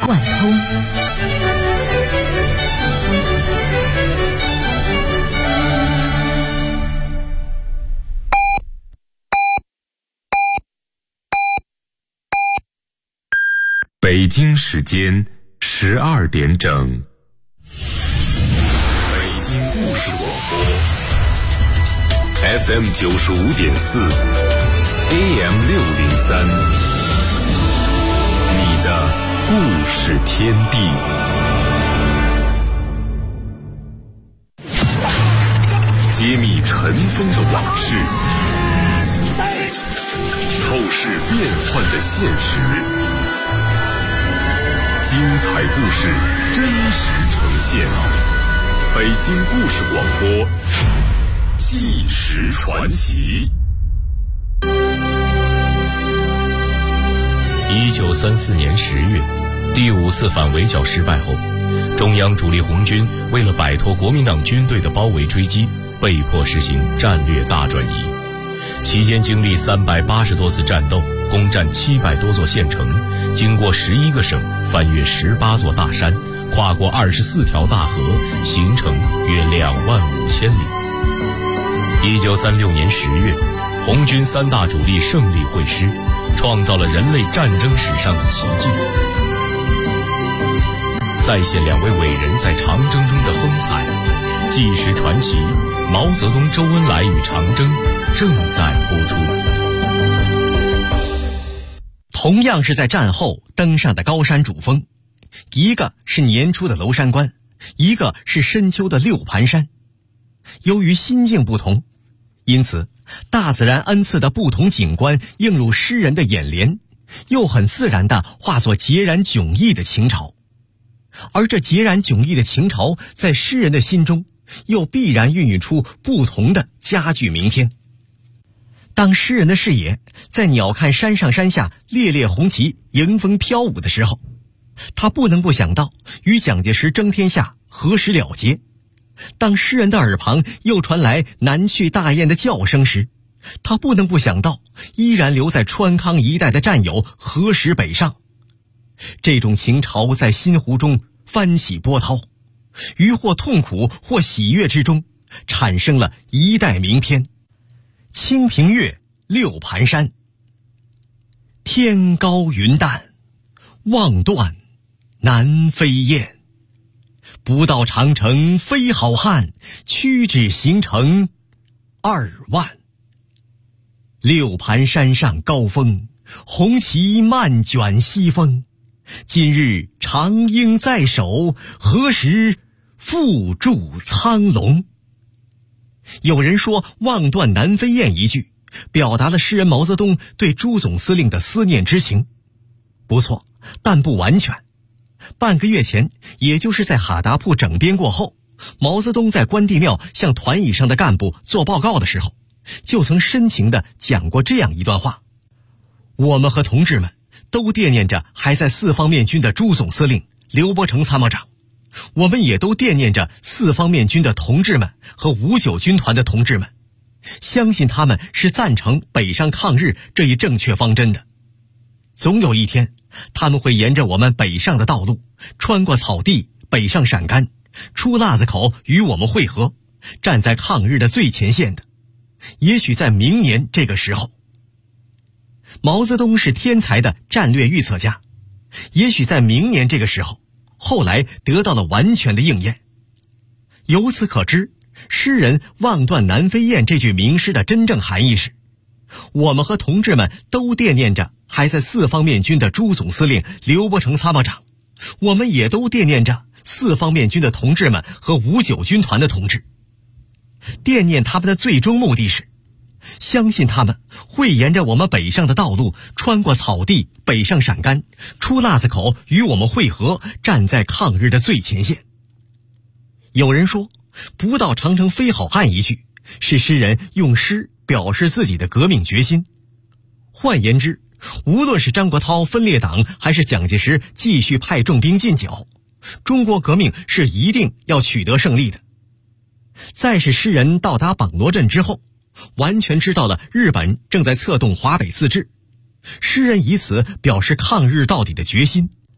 万通。 北京时间12点整，北京故事广播 FM 95.4 AM 603，你的故事天地。揭秘尘封的往事，透视变幻的现实。精彩故事真实呈现，北京故事广播纪实传奇。 1934年10月，第5次反围剿失败后，中央主力红军为了摆脱国民党军队的包围追击，被迫实行战略大转移。期间经历380多次战斗，攻占700多座县城，经过11个省，翻越18座大山，跨过24条大河，行程约25000里。1936年10月，红军3大主力胜利会师，创造了人类战争史上的奇迹。再现2位伟人在长征中的风采，纪实传奇毛泽东、周恩来与长征正在播出。 同样是在战后登上的高山主峰，一个是年初的娄山关，一个是深秋的六盘山。由于心境不同，因此大自然恩赐的不同景观映入诗人的眼帘，又很自然地化作截然迥异的情潮。而这截然迥异的情潮，在诗人的心中又必然孕育出不同的佳句名篇。当诗人的视野在鸟瞰山上山下烈烈红旗迎风飘舞的时候，他不能不想到与蒋介石争天下何时了结。当诗人的耳旁又传来南去大雁的叫声时，他不能不想到依然留在川康一带的战友何时北上。这种情潮在心湖中翻起波涛，于或痛苦或喜悦之中，产生了一代名篇。清平乐，六盘山。天高云淡，望断南飞雁。不到长城非好汉，屈指行程2万。六盘山上高峰，红旗漫卷西风。今日长缨在手，何时复筑苍龙？有人说望断南飞雁一句表达了诗人毛泽东对朱总司令的思念之情。不错，但不完全。半个月前，也就是在哈达铺整编过后，毛泽东在关帝庙向团以上的干部做报告的时候，就曾深情地讲过这样一段话：我们和同志们都惦念着还在4方面军的朱总司令、刘伯承参谋长，我们也都惦念着4方面军的同志们和59军团的同志们，相信他们是赞成北上抗日这一正确方针的。总有一天，他们会沿着我们北上的道路，穿过草地，北上陕甘，出腊子口与我们会合，站在抗日的最前线的。也许在明年这个时候，毛泽东是天才的战略预测家，也许在明年这个时候，后来得到了完全的应验。由此可知，诗人望断南飞雁这句名诗的真正含义是：我们和同志们都惦念着还在4方面军的朱总司令、刘伯承参谋长，我们也都惦念着4方面军的同志们和59军团的同志。惦念他们的最终目的是相信他们会沿着我们北上的道路，穿过草地，北上陕甘，出腊子口与我们会合，站在抗日的最前线。有人说不到长城非好汉一句是诗人用诗表示自己的革命决心。换言之，无论是张国焘分裂党，还是蒋介石继续派重兵进剿，中国革命是一定要取得胜利的。再是诗人到达榜罗镇之后，完全知道了日本正在策动华北自治，诗人以此表示抗日到底的决心。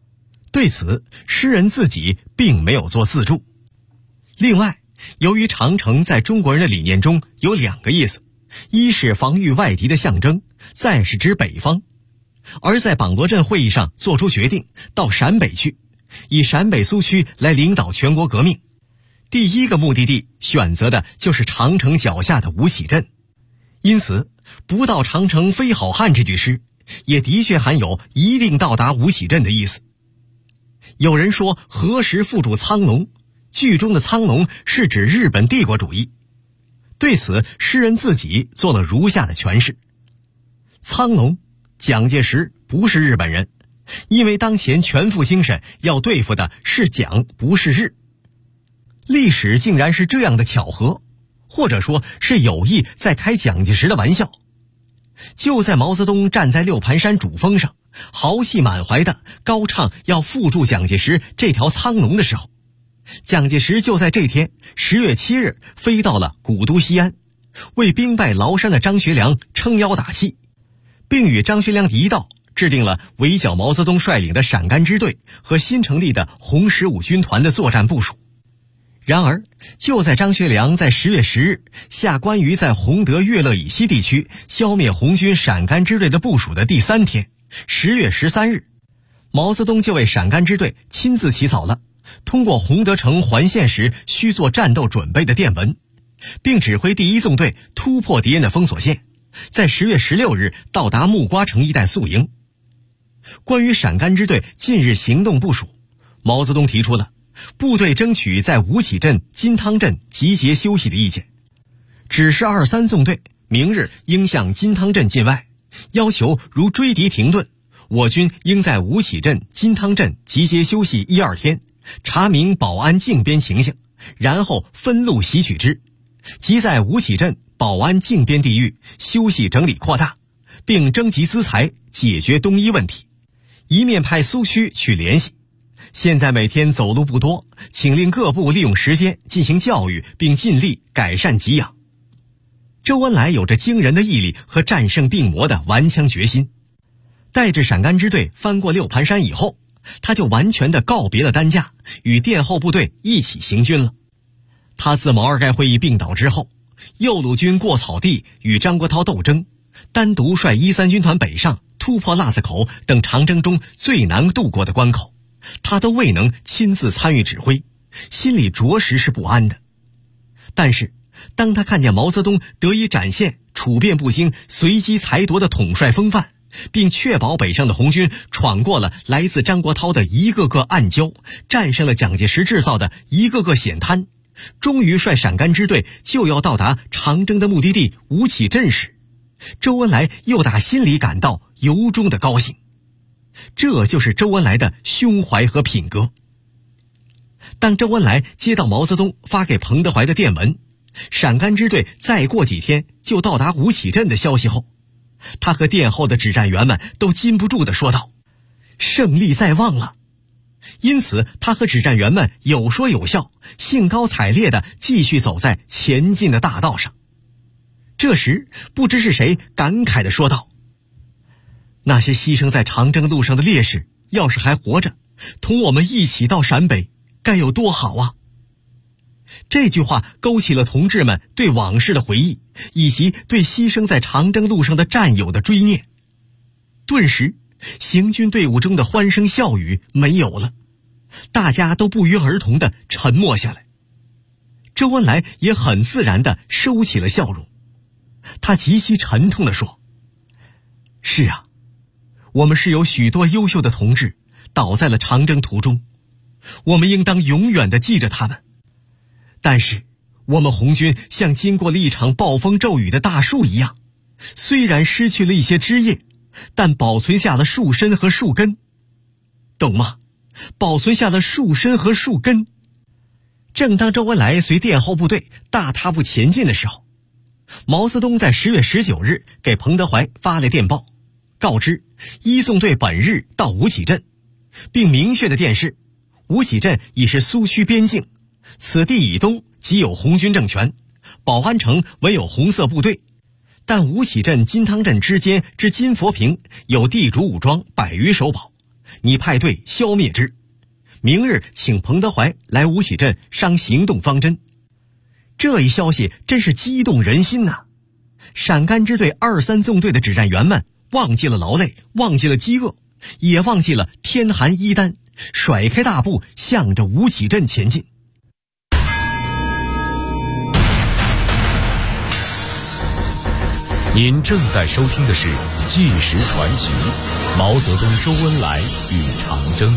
对此，诗人自己并没有做自注。另外，由于长城在中国人的理念中有2个意思，一是防御外敌的象征，再是指北方。而在榜罗镇会议上做出决定，到陕北去，以陕北苏区来领导全国革命。第一个目的地选择的就是长城脚下的吴起镇。因此，不到长城非好汉这句诗，也的确含有一定到达吴起镇的意思。有人说何时复主苍龙，剧中的苍龙是指日本帝国主义。对此，诗人自己做了如下的诠释：苍龙，蒋介石不是日本人，因为当前全副精神要对付的是蒋，不是日。历史竟然是这样的巧合，或者说是有意在开蒋介石的玩笑。就在毛泽东站在六盘山主峰上，豪气满怀的高唱要缚住蒋介石这条苍龙的时候，蒋介石就在这天10月7日飞到了古都西安，为兵败崂山的张学良撑腰打气，并与张学良一道制定了围剿毛泽东率领的陕甘支队和新成立的红15军团的作战部署。然而，就在张学良在10月10日下关于在洪德岳乐以西地区消灭红军陕甘支队的部署的第3天，10月13日，毛泽东就为陕甘支队亲自起草了通过洪德城环线时需做战斗准备的电文，并指挥第1纵队突破敌人的封锁线，在10月16日到达木瓜城一带宿营。关于陕甘支队近日行动部署，毛泽东提出了部队争取在吴起镇、金汤镇集结休息的意见，指示2、3纵队明日应向金汤镇进外，要求如追敌停顿，我军应在吴起镇、金汤镇集结休息1、2天，查明保安靖边情形，然后分路袭取之，即在吴起镇、保安靖边地域休息整理扩大，并征集资财解决东伊问题，一面派苏区去联系。现在每天走路不多，请令各部利用时间进行教育，并尽力改善给养。周恩来有着惊人的毅力和战胜病魔的顽强决心。带着陕甘支队翻过六盘山以后，他就完全的告别了担架，与殿后部队一起行军了。他自毛二盖会议病倒之后，右路军过草地与张国焘斗争，单独率1、3军团北上，突破腊子口等长征中最难渡过的关口，他都未能亲自参与指挥，心里着实是不安的。但是当他看见毛泽东得以展现处变不惊、随机裁夺的统帅风范，并确保北上的红军闯过了来自张国焘的一个个暗礁，战胜了蒋介石制造的一个个险滩，终于率陕甘支队就要到达长征的目的地吴起镇时，周恩来又打心里感到由衷的高兴。这就是周恩来的胸怀和品格。当周恩来接到毛泽东发给彭德怀的电文，陕甘支队再过几天就到达吴起镇的消息后，他和殿后的指战员们都禁不住地说道：胜利在望了。因此他和指战员们有说有笑，兴高采烈地继续走在前进的大道上。这时不知是谁感慨地说道：那些牺牲在长征路上的烈士要是还活着，同我们一起到陕北，该有多好啊。这句话勾起了同志们对往事的回忆，以及对牺牲在长征路上的战友的追念。顿时行军队伍中的欢声笑语没有了，大家都不约而同地沉默下来。周恩来也很自然地收起了笑容，他极其沉痛地说：是啊，我们是有许多优秀的同志倒在了长征途中，我们应当永远地记着他们。但是我们红军像经过了一场暴风骤雨的大树一样，虽然失去了一些枝叶，但保存下了树身和树根，懂吗？保存下了树身和树根。正当周恩来随殿后部队大踏步前进的时候，毛泽东在10月19日给彭德怀发了电报，告知1纵队本日到吴起镇，并明确的电示吴起镇已是苏区边境，此地以东即有红军政权，保安城唯有红色部队，但吴起镇、金汤镇之间之金佛坪有地主武装100余守保，你派队消灭之， 明日请彭德怀来吴起镇商行动方针。这一消息真是激动人心呐！陕甘支队2、3纵队的指战员们忘记了劳累，忘记了饥饿，也忘记了天寒衣单，甩开大步向着吴起镇前进。 您正在收听的是《纪实传奇》，毛泽东、周恩来与长征。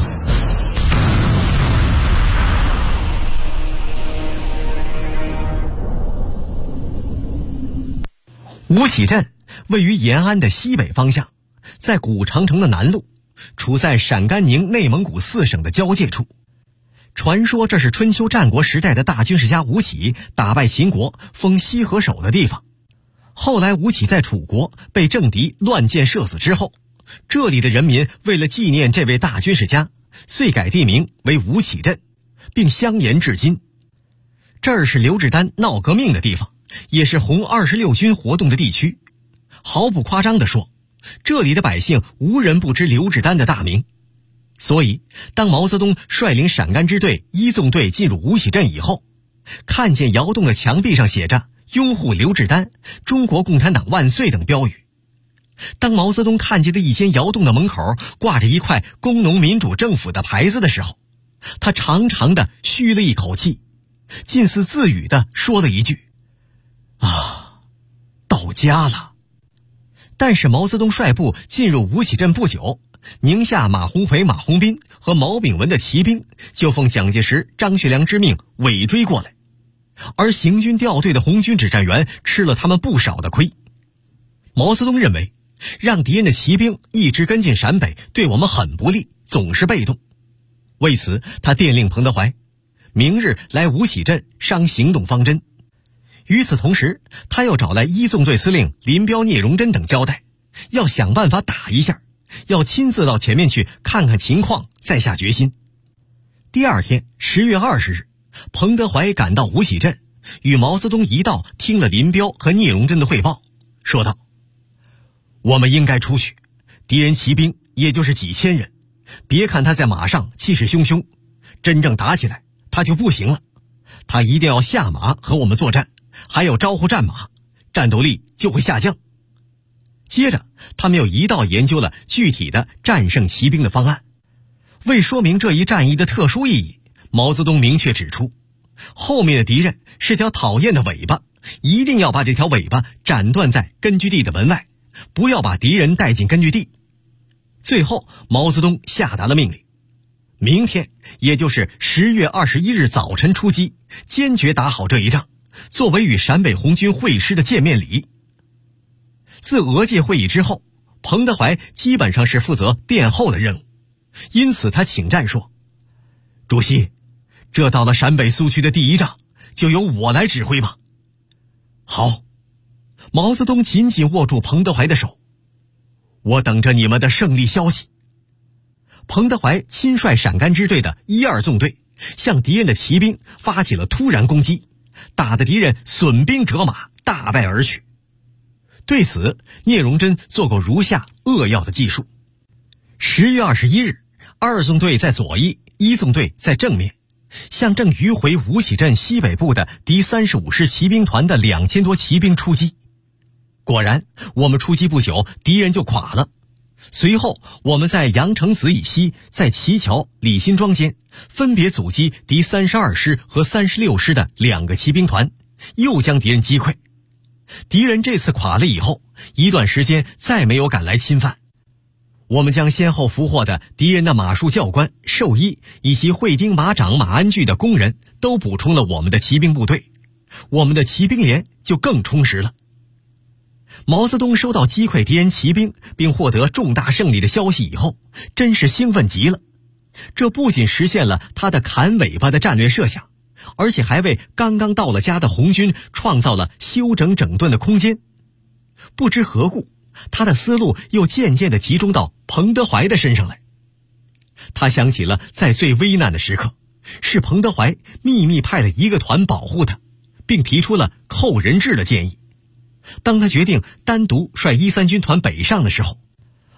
吴起镇位于延安的西北方向，在古长城的南麓，处在陕甘宁内蒙古4省的交界处。传说这是春秋战国时代的大军事家吴起打败秦国封西河首的地方。后来吴起在楚国被政敌乱箭射死之后，这里的人民为了纪念这位大军事家，遂改地名为吴起镇，并相沿至今。这儿是刘志丹闹革命的地方，也是红26军活动的地区。毫不夸张地说，这里的百姓无人不知刘志丹的大名。所以当毛泽东率领陕甘支队1纵队进入吴起镇以后，看见窑洞的墙壁上写着拥护刘志丹、中国共产党万岁等标语。当毛泽东看见的一间窑洞的门口挂着一块工农民主政府的牌子的时候，他长长的吁了一口气，近似自语的说了一句：啊，到家了。但是毛泽东率部进入吴起镇不久，宁夏马鸿逵、马鸿宾和毛炳文的骑兵就奉蒋介石、张学良之命尾追过来，而行军调队的红军指战员吃了他们不少的亏。毛泽东认为，让敌人的骑兵一直跟进陕北对我们很不利，总是被动。为此他电令彭德怀明日来吴起镇商行动方针。与此同时，他又找来1纵队司令林彪、聂荣臻等交代，要想办法打一下，要亲自到前面去看看情况，再下决心。第二天10月20日，彭德怀赶到吴起镇，与毛泽东一道听了林彪和聂荣臻的汇报，说道：我们应该出去，敌人骑兵也就是几千人，别看他在马上气势汹汹，真正打起来他就不行了，他一定要下马和我们作战，还有招呼战马，战斗力就会下降。接着他们又一道研究了具体的战胜骑兵的方案。为说明这一战役的特殊意义，毛泽东明确指出，后面的敌人是条讨厌的尾巴，一定要把这条尾巴斩断在根据地的门外，不要把敌人带进根据地。最后毛泽东下达了命令，明天也就是10月21日早晨出击，坚决打好这一仗，作为与陕北红军会师的见面礼。自俄界会议之后，彭德怀基本上是负责殿后的任务，因此他请战说：主席，这到了陕北苏区的第一仗，就由我来指挥吧。好。毛泽东紧紧握住彭德怀的手，我等着你们的胜利消息。彭德怀亲率陕甘支队的1、2纵队向敌人的骑兵发起了突然攻击，打得敌人损兵折马，大败而去。对此，聂荣臻做过如下扼要的记述。10月21日，2纵队在左翼，1纵队在正面，向正迂回吴起镇西北部的敌35师骑兵团的2000多骑兵出击。果然，我们出击不久，敌人就垮了。随后我们在阳城子以西，在齐桥、李辛庄间分别阻击敌32师和36师的2个骑兵团，又将敌人击溃。敌人这次垮了以后，一段时间再没有赶来侵犯。我们将先后俘获的敌人的马术教官、兽医以及会钉马掌、马鞍具的工人都补充了我们的骑兵部队，我们的骑兵连就更充实了。毛泽东收到击溃敌人骑兵并获得重大胜利的消息以后，真是兴奋极了。这不仅实现了他的砍尾巴的战略设想，而且还为刚刚到了家的红军创造了休整整顿的空间。不知何故，他的思路又渐渐地集中到彭德怀的身上来。他想起了在最危难的时刻，是彭德怀秘密派了一个团保护他，并提出了扣人质的建议。当他决定单独率1、3军团北上的时候，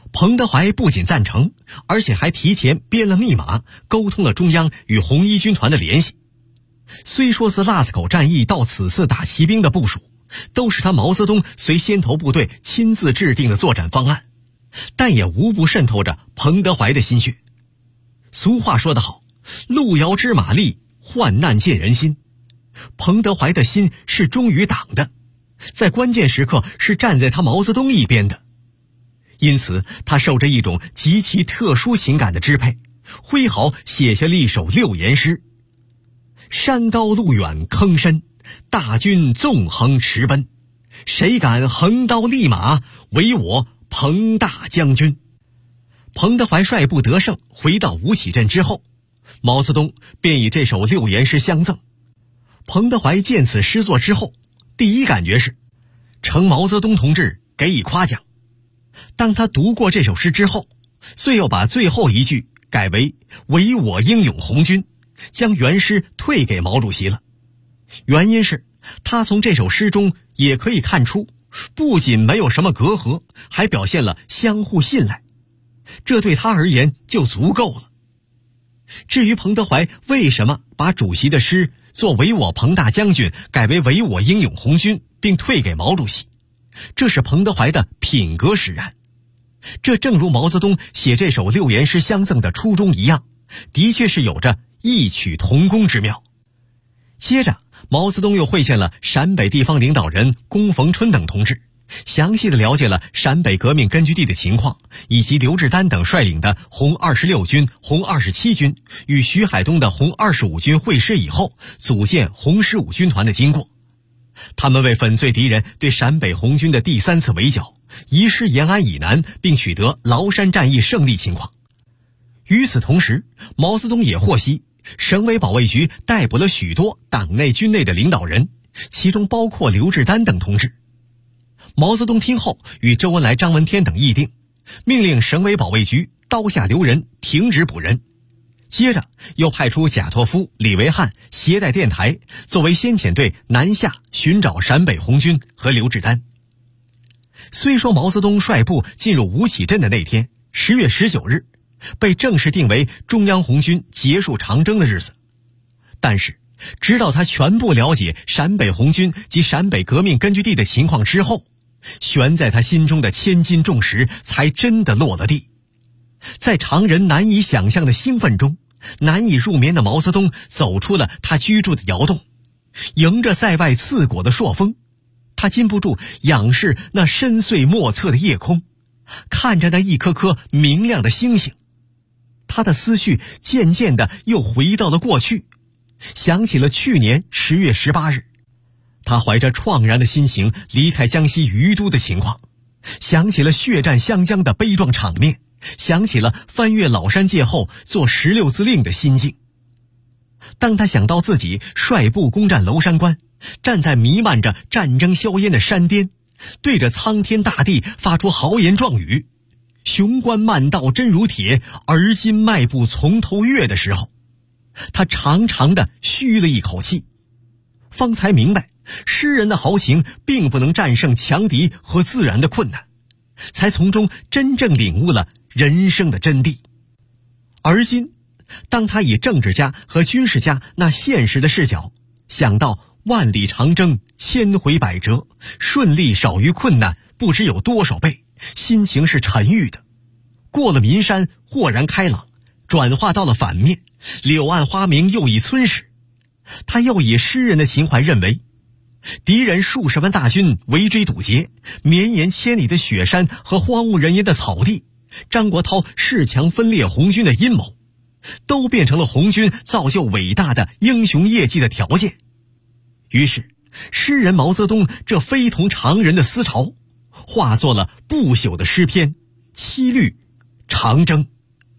彭德怀不仅赞成，而且还提前编了密码，沟通了中央与红一军团的联系。虽说是腊子口战役到此次打骑兵的部署，都是他毛泽东随先头部队亲自制定的作战方案，但也无不渗透着彭德怀的心血。俗话说得好，路遥知马力，患难见人心。彭德怀的心是忠于党的，在关键时刻是站在他毛泽东一边的。因此他受着一种极其特殊情感的支配，挥毫写下了一首六言诗：山高路远坑深，大军纵横驰奔，谁敢横刀立马，唯我彭大将军。彭德怀率部得胜回到吴起镇之后，毛泽东便以这首六言诗相赠。彭德怀见此诗作之后，第一感觉是承毛泽东同志给予夸奖。当他读过这首诗之后，遂又把最后一句改为唯我英勇红军，将原诗退给毛主席了。原因是他从这首诗中也可以看出，不仅没有什么隔阂，还表现了相互信赖，这对他而言就足够了。至于彭德怀为什么把主席的诗作唯我彭大将军改为唯我英勇红军，并退给毛主席，这是彭德怀的品格使然。这正如毛泽东写这首六言诗相赠的初衷一样，的确是有着异曲同工之妙。接着毛泽东又会见了陕北地方领导人龚逢春等同志，详细地了解了陕北革命根据地的情况，以及刘志丹等率领的红26军、红27军与徐海东的红25军会师以后组建红15军团的经过。他们为粉碎敌人对陕北红军的第3次围剿，移师延安以南，并取得崂山战役胜利情况。与此同时，毛泽东也获悉省委保卫局逮捕了许多党内军内的领导人，其中包括刘志丹等同志。毛泽东听后与周恩来、张闻天等议定，命令省委保卫局刀下留人，停止捕人。接着又派出贾拓夫、李维汉携带电台，作为先遣队南下寻找陕北红军和刘志丹。虽说毛泽东率部进入吴起镇的那天10月19日被正式定为中央红军结束长征的日子，但是直到他全部了解陕北红军及陕北革命根据地的情况之后，悬在他心中的千斤重石才真的落了地。在常人难以想象的兴奋中，难以入眠的毛泽东走出了他居住的窑洞，迎着塞外刺骨的朔风，他禁不住仰视那深邃莫测的夜空，看着那一颗颗明亮的星星。他的思绪渐渐地又回到了过去，想起了去年10月18日，他怀着怆然的心情离开江西余都的情况，想起了血战湘江的悲壮场面，想起了翻越老山界后做16字令的心境。当他想到自己率部攻占娄山关，站在弥漫着战争硝烟的山巅，对着苍天大地发出豪言壮语，雄关漫道真如铁，而今迈步从头越的时候，他长长地吁了一口气，方才明白诗人的豪情并不能战胜强敌和自然的困难，才从中真正领悟了人生的真谛。而今当他以政治家和军事家那现实的视角想到万里长征千回百折，顺利少于困难不知有多少倍，心情是沉郁的。过了岷山豁然开朗，转化到了反面，柳暗花明又一村时。他又以诗人的情怀认为，敌人数十万大军围追堵截，绵延千里的雪山和荒无人烟的草地，张国焘恃强分裂红军的阴谋，都变成了红军造就伟大的英雄业绩的条件。于是诗人毛泽东这非同常人的思潮，化作了不朽的诗篇，七律长征。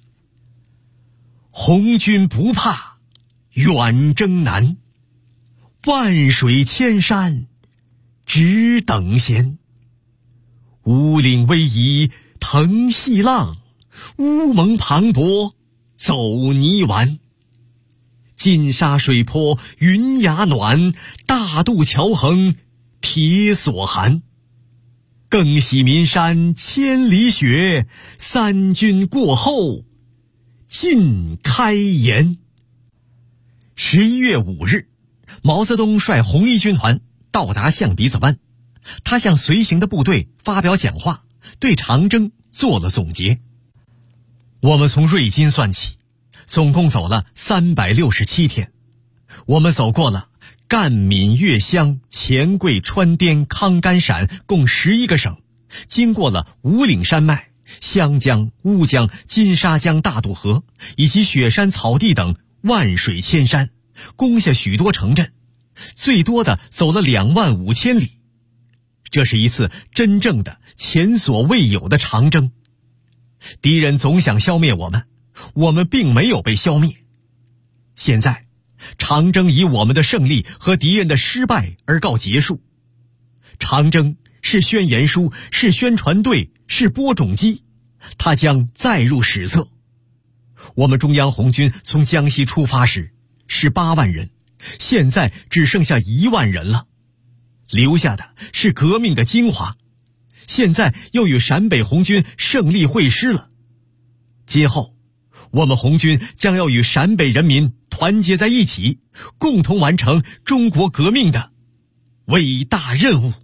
红军不怕远征难，万水千山只等闲。乌岭逶迤腾细浪，乌蒙磅礴走泥丸。金沙水泊云崖暖，大渡桥横铁索寒。 更喜岷山千里雪，三军过后尽开颜。11月5日，毛泽东率红一军团到达象鼻子湾，他向随行的部队发表讲话，对长征做了总结。我们从瑞金算起，总共走了367天。我们走过了赣闽粤湘黔桂川滇康甘陕共11个省，经过了五岭山脉、湘江、乌江、金沙江大渡河以及雪山草地等万水千山，攻下许多城镇，最多的走了25000里。这是一次真正的前所未有的长征。敌人总想消灭我们，我们并没有被消灭。现在长征以我们的胜利和敌人的失败而告结束。长征是宣言书，是宣传队，是播种机，它将载入史册。我们中央红军从江西出发时18万人，现在只剩下1万人了，留下的是革命的精华，现在又与陕北红军胜利会师了。今后我们红军将要与陕北人民团结在一起，共同完成中国革命的伟大任务。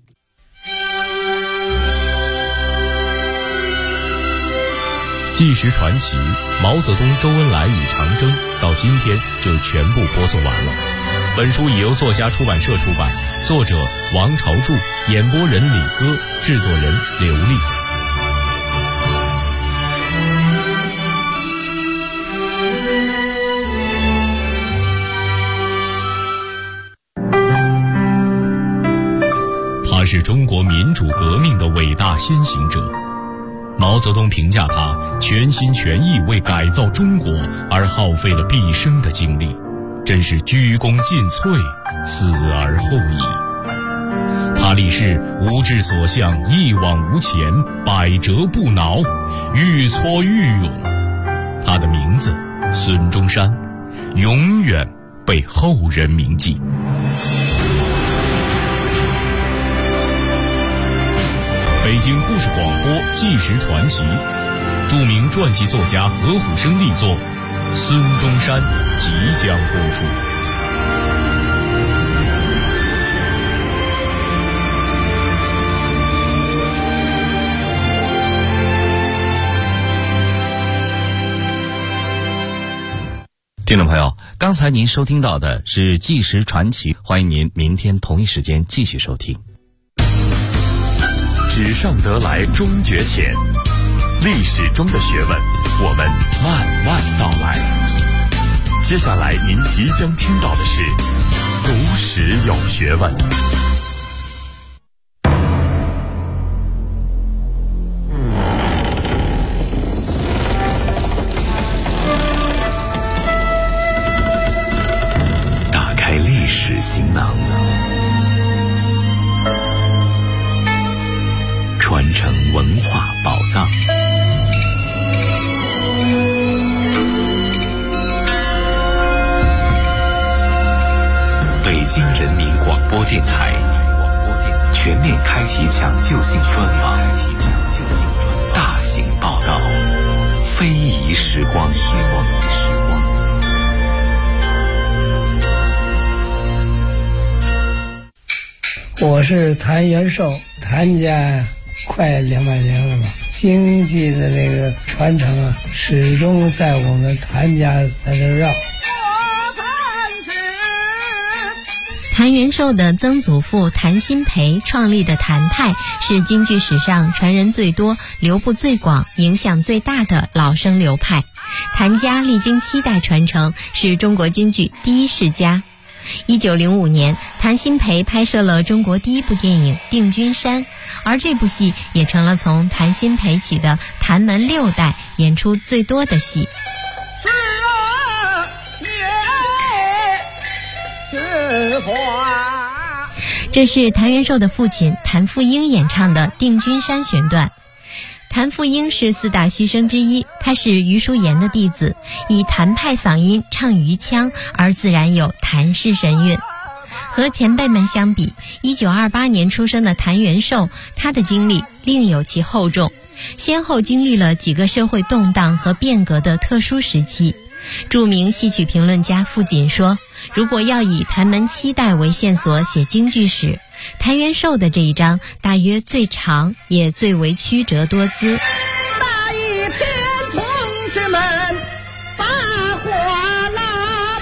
纪实传奇毛泽东、周恩来与长征到今天就全部播送完了。本书已由作家出版社出版，作者王朝柱，演播人李歌，制作人刘丽。他是中国民主革命的伟大先行者。毛泽东评价他全心全意为改造中国而耗费了毕生的精力，真是鞠躬尽瘁，死而后已。他立誓无志所向，一往无前，百折不挠，愈挫愈勇。他的名字孙中山永远被后人铭记。北京故事广播纪实传奇，著名传记作家何虎生力作《孙中山》即将播出。 听众朋友，刚才您收听到的是纪实传奇，欢迎您明天同一时间继续收听。 纸上得来终觉浅，历史中的学问，我们慢慢道来。接下来您即将听到的是读史有学问。打开历史行囊，传承文化宝藏。北京人民广播电台全面开启抢救性专访，大型报道，非遗时光。 我是谭元寿，谭家快200年了吧，经济的那个传承啊，始终在我们谭家在这绕。 谭元寿的曾祖父谭鑫培创立的谭派是京剧史上传人最多、流布最广、影响最大的老生流派。谭家历经7代传承，是中国京剧第一世家。1905年，谭鑫培拍摄了中国第一部电影《定军山》，而这部戏也成了从谭鑫培起的谭门6代演出最多的戏。这是谭元寿的父亲谭富英演唱的《定军山》选段。谭富英是4大须生之一，他是余叔岩的弟子，以谭派嗓音唱余腔，而自然有谭氏神韵。 和前辈们相比，1928年出生的谭元寿，他的经历另有其厚重，先后经历了几个社会动荡和变革的特殊时期。著名戏曲评论家傅锦说，如果要以谭门7代为线索写京剧史，谭元寿的这一章大约最长，也最为曲折多姿。 大义天从之门把火拉，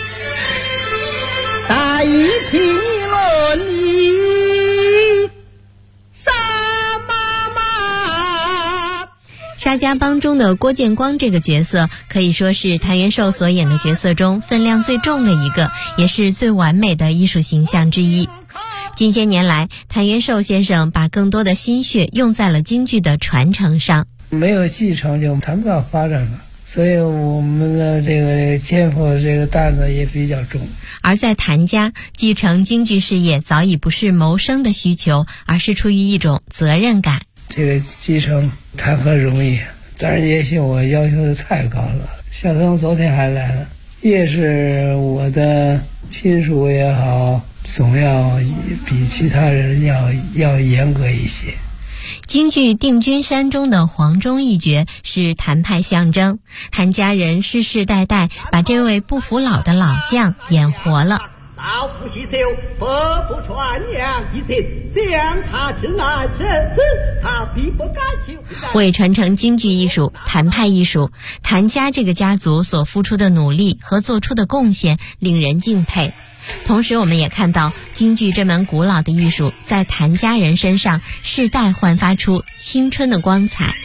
大义起论理杀妈妈。 沙家浜中的郭建光这个角色可以说是谭元寿所演的角色中分量最重的一个，也是最完美的艺术形象之一。近些年来，谭元寿先生把更多的心血用在了京剧的传承上。 没有继承就谈不到发展了，所以我们的这个肩负的这个担子也比较重。 而在谭家，继承京剧事业早已不是谋生的需求，而是出于一种责任感。 这个继承谈何容易，但是也许我要求的太高了。小曾昨天还来了，越是我的亲属也好，总要比其他人要严格一些。 京剧《定军山》中的黄忠一角是谭派象征，谭家人世世代代把这位不服老的老将演活了。 老夫习修，伯父传扬一切，将他之难生死，他必不敢求。 为传承京剧艺术、谭派艺术，谭家这个家族所付出的努力和做出的贡献令人敬佩。同时我们也看到京剧这门古老的艺术在谭家人身上世代焕发出青春的光彩。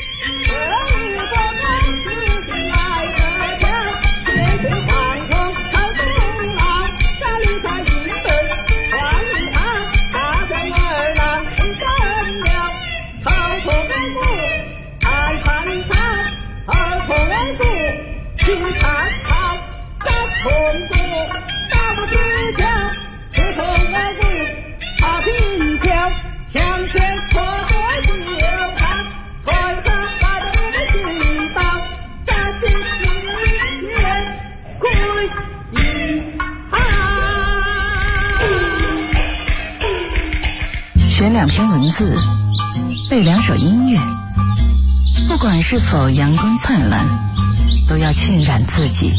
选2篇文字，背2首音乐，不管是否阳光灿烂，都要浸染自己。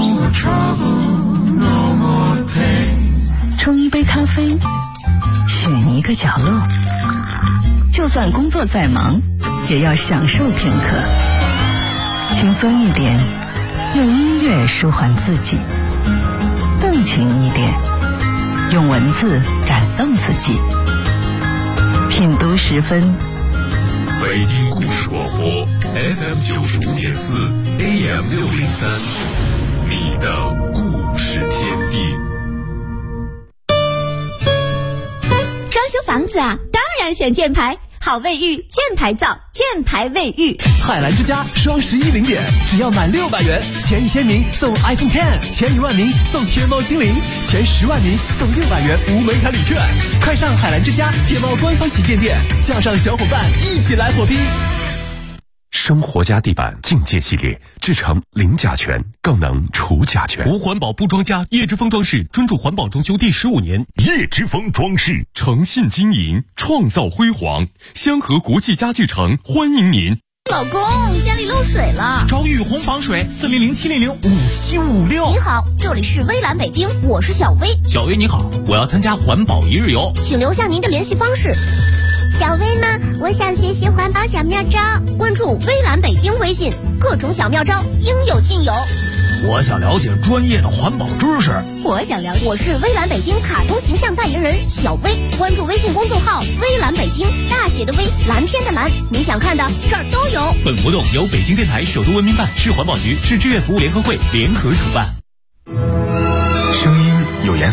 冲一杯咖啡，选一个角落，就算工作再忙，也要享受片刻。轻松一点，用音乐舒缓自己；动情一点，用文字感动自己。品读10分， 北京故事广播 FM 95.4 AM 603，你的故事天地。 装修房子啊，当然选箭牌，好卫浴，箭牌造，箭牌卫浴。 海澜之家双11零点，只要满600元，前1000名送 iPhone X， 前1万名送天猫精灵，前10万名送600元无门槛礼券。快上海澜之家天猫官方旗舰店，叫上小伙伴一起来火拼。 生活家地板境界系列，制成零甲醛，更能除甲醛。 无环保不装家，叶之峰装饰专注环保装修第15年。 叶之峰装饰诚信经营，创造辉煌。香河国际家具城欢迎您。 老公，家里漏水了， 找雨虹防水400-700-5756。 你好，这里是微蓝北京，我是小薇。 小薇你好，我要参加环保1日游， 请留下您的联系方式。小薇呢？我想学习环保小妙招，关注微蓝北京微信，各种小妙招应有尽有。 我想了解专业的环保知识。 我想了解，我是微蓝北京卡通形象代言人小薇，关注微信公众号微蓝北京，大写的微，蓝天的蓝，你想看的这儿都有。 本活动由北京电台首都文明办、市环保局、市志愿服务联合会联合主办。